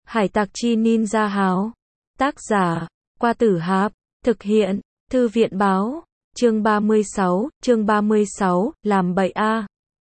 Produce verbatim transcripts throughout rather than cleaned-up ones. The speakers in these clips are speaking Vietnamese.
Hải tặc chi ninja háo. Tác giả, Qua Tử Hạp. Thực hiện, Thư viện báo. Chương ba mươi sáu, chương ba mươi sáu, làm bậy a.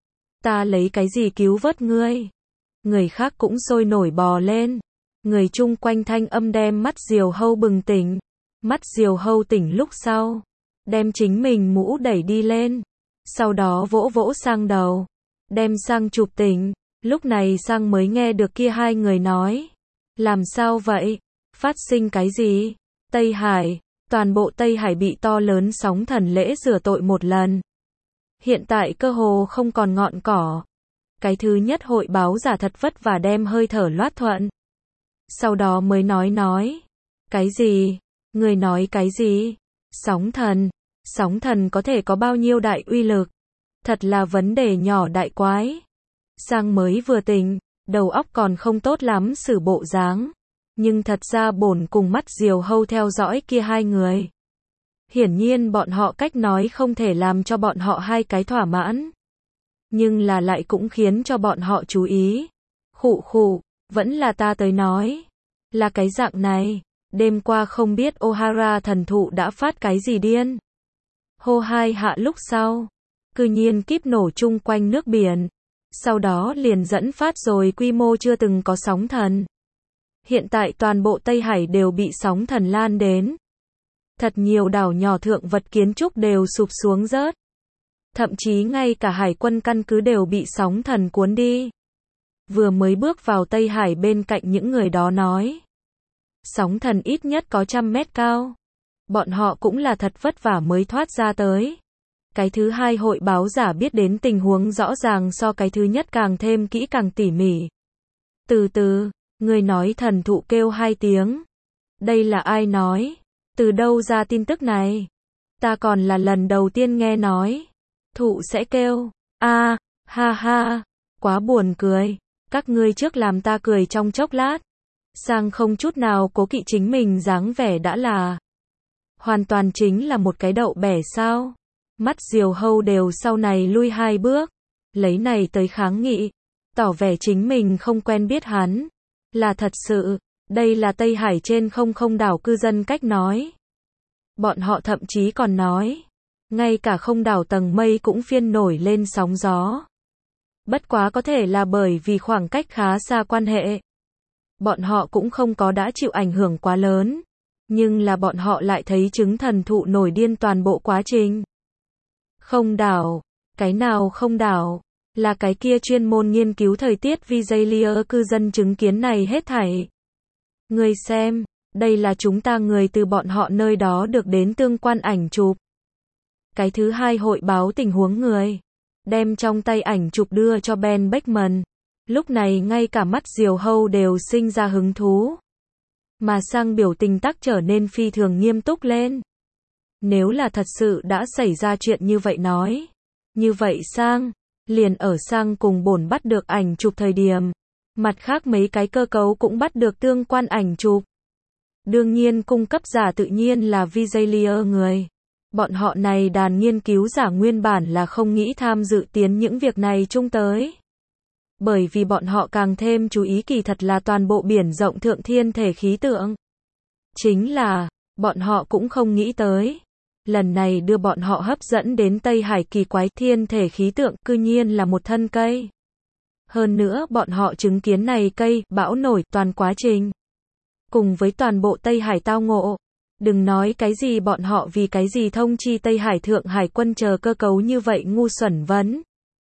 Ta lấy cái gì cứu vớt ngươi? Người khác cũng sôi nổi bò lên. Người chung quanh thanh âm đem mắt Diều Hâu bừng tỉnh. Mắt Diều Hâu tỉnh lúc sau. Đem chính mình mũ đẩy đi lên. Sau đó vỗ vỗ sang đầu. Đem sang chụp tỉnh. Lúc này sang mới nghe được kia hai người nói. Làm sao vậy? Phát sinh cái gì? Tây Hải. Toàn bộ Tây Hải bị to lớn sóng thần lễ rửa tội một lần. Hiện tại cơ hồ không còn ngọn cỏ. Cái thứ nhất hội báo giả thật vất vả đem hơi thở loát thuận. Sau đó mới nói nói. Cái gì? Người nói cái gì? Sóng thần. Sóng thần có thể có bao nhiêu đại uy lực? Thật là vấn đề nhỏ đại quái. Sang mới vừa tỉnh, đầu óc còn không tốt lắm xử bộ dáng. Nhưng thật ra bổn cùng mắt Diều Hâu theo dõi kia hai người. Hiển nhiên bọn họ cách nói không thể làm cho bọn họ hai cái thỏa mãn. Nhưng là lại cũng khiến cho bọn họ chú ý. Khụ khụ, vẫn là ta tới nói. Là cái dạng này, đêm qua không biết Ohara thần thụ đã phát cái gì điên. Hô hai hạ lúc sau, cư nhiên kíp nổ chung quanh nước biển. Sau đó liền dẫn phát rồi quy mô chưa từng có sóng thần. Hiện tại toàn bộ Tây Hải đều bị sóng thần lan đến. Thật nhiều đảo nhỏ thượng vật kiến trúc đều sụp xuống rớt. Thậm chí ngay cả hải quân căn cứ đều bị sóng thần cuốn đi. Vừa mới bước vào Tây Hải bên cạnh những người đó nói. Sóng thần ít nhất có trăm mét cao. Bọn họ cũng là thật vất vả mới thoát ra tới. Cái thứ hai hội báo giả biết đến tình huống rõ ràng so cái thứ nhất càng thêm kỹ càng tỉ mỉ. Từ từ, người nói thần thụ kêu hai tiếng. Đây là ai nói? Từ đâu ra tin tức này? Ta còn là lần đầu tiên nghe nói. Thụ sẽ kêu. A, ha ha, quá buồn cười. Các ngươi trước làm ta cười trong chốc lát. Sang không chút nào cố kỵ chính mình dáng vẻ đã là. Hoàn toàn chính là một cái đậu bẻ sao? Mắt Diều Hâu đều sau này lui hai bước. Lấy này tới kháng nghị. Tỏ vẻ chính mình không quen biết hắn. Là thật sự. Đây là Tây Hải trên không không đảo cư dân cách nói. Bọn họ thậm chí còn nói. Ngay cả không đảo tầng mây cũng phiên nổi lên sóng gió. Bất quá có thể là bởi vì khoảng cách khá xa quan hệ. Bọn họ cũng không có đã chịu ảnh hưởng quá lớn. Nhưng là bọn họ lại thấy chứng thần thụ nổi điên toàn bộ quá trình. Không đảo. Cái nào không đảo? Là cái kia chuyên môn nghiên cứu thời tiết Visalia cư dân chứng kiến này hết thảy. Người xem, đây là chúng ta người từ bọn họ nơi đó được đến tương quan ảnh chụp. Cái thứ hai hội báo tình huống người. Đem trong tay ảnh chụp đưa cho Ben Beckman. Lúc này ngay cả mắt Diều Hâu đều sinh ra hứng thú. Mà sang biểu tình tắc trở nên phi thường nghiêm túc lên. Nếu là thật sự đã xảy ra chuyện như vậy nói. Như vậy sang, liền ở sang cùng bổn bắt được ảnh chụp thời điểm. Mặt khác mấy cái cơ cấu cũng bắt được tương quan ảnh chụp. Đương nhiên cung cấp giả tự nhiên là Visalia người. Bọn họ này đàn nghiên cứu giả nguyên bản là không nghĩ tham dự tiến những việc này chung tới. Bởi vì bọn họ càng thêm chú ý kỳ thật là toàn bộ biển rộng thượng thiên thể khí tượng. Chính là, bọn họ cũng không nghĩ tới. Lần này đưa bọn họ hấp dẫn đến Tây Hải kỳ quái thiên thể khí tượng cư nhiên là một thân cây. Hơn nữa bọn họ chứng kiến này cây, bão nổi, toàn quá trình. Cùng với toàn bộ Tây Hải tao ngộ. Đừng nói cái gì bọn họ vì cái gì thông chi Tây Hải thượng hải quân chờ cơ cấu như vậy ngu xuẩn vấn.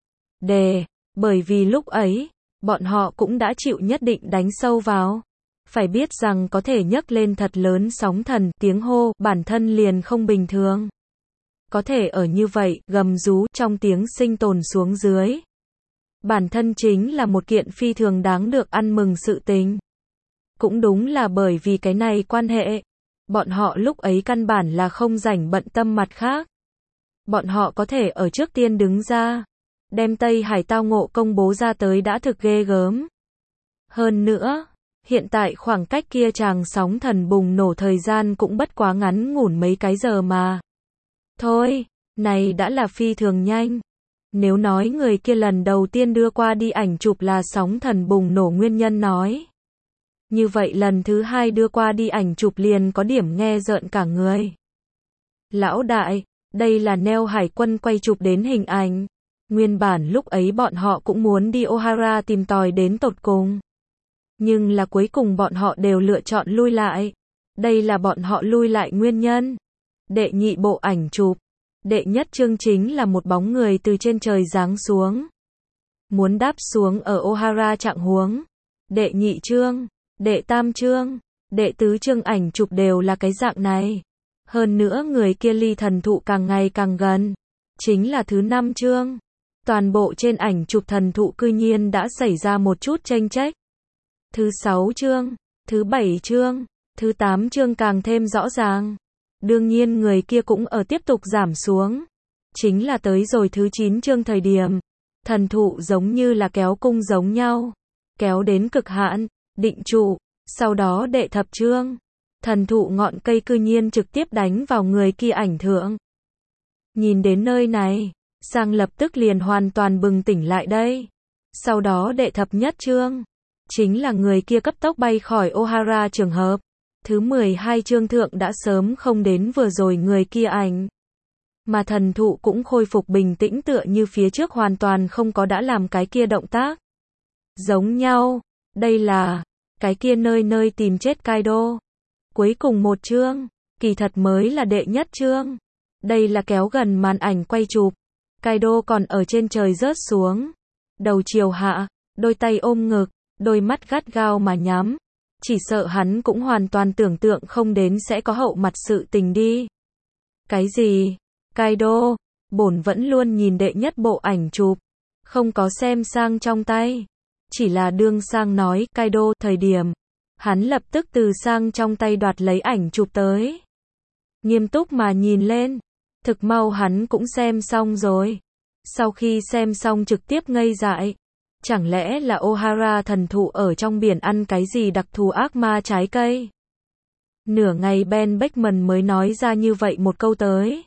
Đề, bởi vì lúc ấy, bọn họ cũng đã chịu nhất định đánh sâu vào. Phải biết rằng có thể nhấc lên thật lớn sóng thần, tiếng hô, bản thân liền không bình thường. Có thể ở như vậy, gầm rú, trong tiếng sinh tồn xuống dưới. Bản thân chính là một kiện phi thường đáng được ăn mừng sự tình. Cũng đúng là bởi vì cái này quan hệ. Bọn họ lúc ấy căn bản là không rảnh bận tâm mặt khác. Bọn họ có thể ở trước tiên đứng ra. Đem Tây Hải tao ngộ công bố ra tới đã thực ghê gớm. Hơn nữa, hiện tại khoảng cách kia tràng sóng thần bùng nổ thời gian cũng bất quá ngắn ngủn mấy cái giờ mà. Thôi, này đã là phi thường nhanh. Nếu nói người kia lần đầu tiên đưa qua đi ảnh chụp là sóng thần bùng nổ nguyên nhân nói. Như vậy lần thứ hai đưa qua đi ảnh chụp liền có điểm nghe rợn cả người. Lão đại, đây là neo hải quân quay chụp đến hình ảnh. Nguyên bản lúc ấy bọn họ cũng muốn đi O'Hara tìm tòi đến tột cùng. Nhưng là cuối cùng bọn họ đều lựa chọn lui lại. Đây là bọn họ lui lại nguyên nhân. Đệ nhị bộ ảnh chụp. Đệ nhất chương chính là một bóng người từ trên trời giáng xuống. Muốn đáp xuống ở O'Hara trạng huống. Đệ nhị chương, đệ tam chương, đệ tứ chương ảnh chụp đều là cái dạng này. Hơn nữa người kia ly thần thụ càng ngày càng gần. Chính là thứ năm chương. Toàn bộ trên ảnh chụp thần thụ cư nhiên đã xảy ra một chút chênh chếch. Thứ sáu chương, thứ bảy chương, thứ tám chương càng thêm rõ ràng. Đương nhiên người kia cũng ở tiếp tục giảm xuống. Chính là tới rồi thứ chín chương thời điểm. Thần thụ giống như là kéo cung giống nhau. Kéo đến cực hạn, định trụ. Sau đó đệ thập chương. Thần thụ ngọn cây cư nhiên trực tiếp đánh vào người kia ảnh thượng. Nhìn đến nơi này, Sang lập tức liền hoàn toàn bừng tỉnh lại đây. Sau đó đệ thập nhất chương. Chính là người kia cấp tốc bay khỏi O'Hara trường hợp. Thứ mười hai chương thượng đã sớm không đến vừa rồi người kia ảnh. Mà thần thụ cũng khôi phục bình tĩnh tựa như phía trước hoàn toàn không có đã làm cái kia động tác. Giống nhau, đây là cái kia nơi nơi tìm chết Kaido. Cuối cùng một chương, kỳ thật mới là đệ nhất chương. Đây là kéo gần màn ảnh quay chụp. Kaido còn ở trên trời rớt xuống. Đầu chiều hạ, đôi tay ôm ngực, đôi mắt gắt gao mà nhắm. Chỉ sợ hắn cũng hoàn toàn tưởng tượng không đến sẽ có hậu mặt sự tình đi. Cái gì? Kaido, bổn vẫn luôn nhìn đệ nhất bộ ảnh chụp. Không có xem Sang trong tay. Chỉ là đương Sang nói Kaido thời điểm. Hắn lập tức từ Sang trong tay đoạt lấy ảnh chụp tới. Nghiêm túc mà nhìn lên. Thực mau hắn cũng xem xong rồi. Sau khi xem xong trực tiếp ngây dại. Chẳng lẽ là O'Hara thần thụ ở trong biển ăn cái gì đặc thù ác ma trái cây? Nửa ngày Ben Beckman mới nói ra như vậy một câu tới.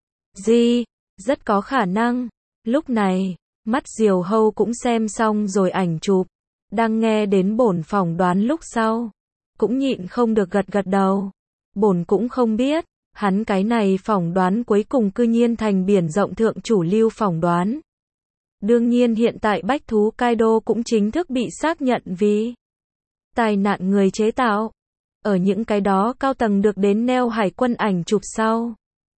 Gì? Rất có khả năng. Lúc này, mắt Diều Hâu cũng xem xong rồi ảnh chụp. Đang nghe đến bổn phỏng đoán lúc sau. Cũng nhịn không được gật gật đầu. Bổn cũng không biết. Hắn cái này phỏng đoán cuối cùng cư nhiên thành biển rộng thượng chủ lưu phỏng đoán. Đương nhiên hiện tại bách thú Kaido cũng chính thức bị xác nhận vì tai nạn người chế tạo. Ở những cái đó cao tầng được đến neo hải quân ảnh chụp sau.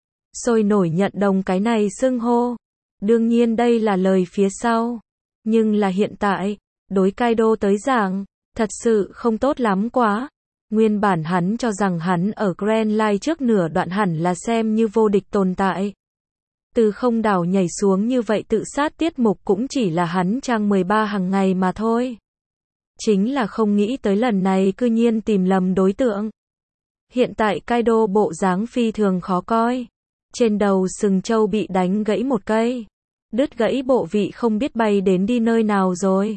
Sôi nổi nhận đồng cái này xưng hô. Đương nhiên đây là lời phía sau. Nhưng là hiện tại, đối Kaido tới giảng, thật sự không tốt lắm quá. Nguyên bản hắn cho rằng hắn ở Grand Line trước nửa đoạn hẳn là xem như vô địch tồn tại. Từ không đảo nhảy xuống như vậy tự sát tiết mục cũng chỉ là hắn trang mười ba hàng ngày mà thôi. Chính là không nghĩ tới lần này cư nhiên tìm lầm đối tượng. Hiện tại Kaido bộ dáng phi thường khó coi. Trên đầu sừng trâu bị đánh gãy một cây. Đứt gãy bộ vị không biết bay đến đi nơi nào rồi.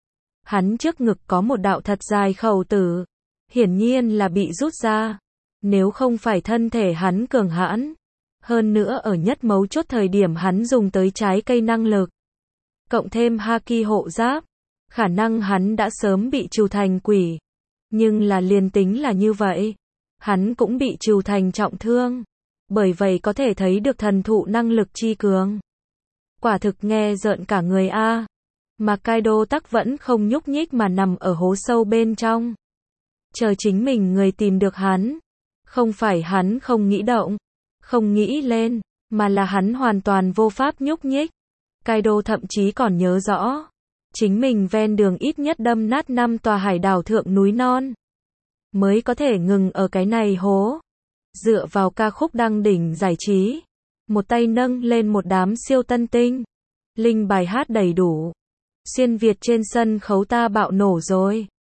Hắn trước ngực có một đạo thật dài khẩu tử. Hiển nhiên là bị rút ra. Nếu không phải thân thể hắn cường hãn. Hơn nữa ở nhất mấu chốt thời điểm hắn dùng tới trái cây năng lực. Cộng thêm Haki hộ giáp. Khả năng hắn đã sớm bị trừ thành quỷ. Nhưng là liền tính là như vậy. Hắn cũng bị trừ thành trọng thương. Bởi vậy có thể thấy được thần thụ năng lực chi cường. Quả thực nghe rợn cả người a. Mà Kaido tắc vẫn không nhúc nhích mà nằm ở hố sâu bên trong. Chờ chính mình người tìm được hắn. Không phải hắn không nghĩ động. Không nghĩ lên. Mà là hắn hoàn toàn vô pháp nhúc nhích. Kaido thậm chí còn nhớ rõ. Chính mình ven đường ít nhất đâm nát năm tòa hải đảo thượng núi non. Mới có thể ngừng ở cái này hố. Dựa vào ca khúc đăng đỉnh giải trí. Một tay nâng lên một đám siêu tân tinh. Linh bài hát đầy đủ. Xuyên Việt trên sân khấu ta bạo nổ rồi.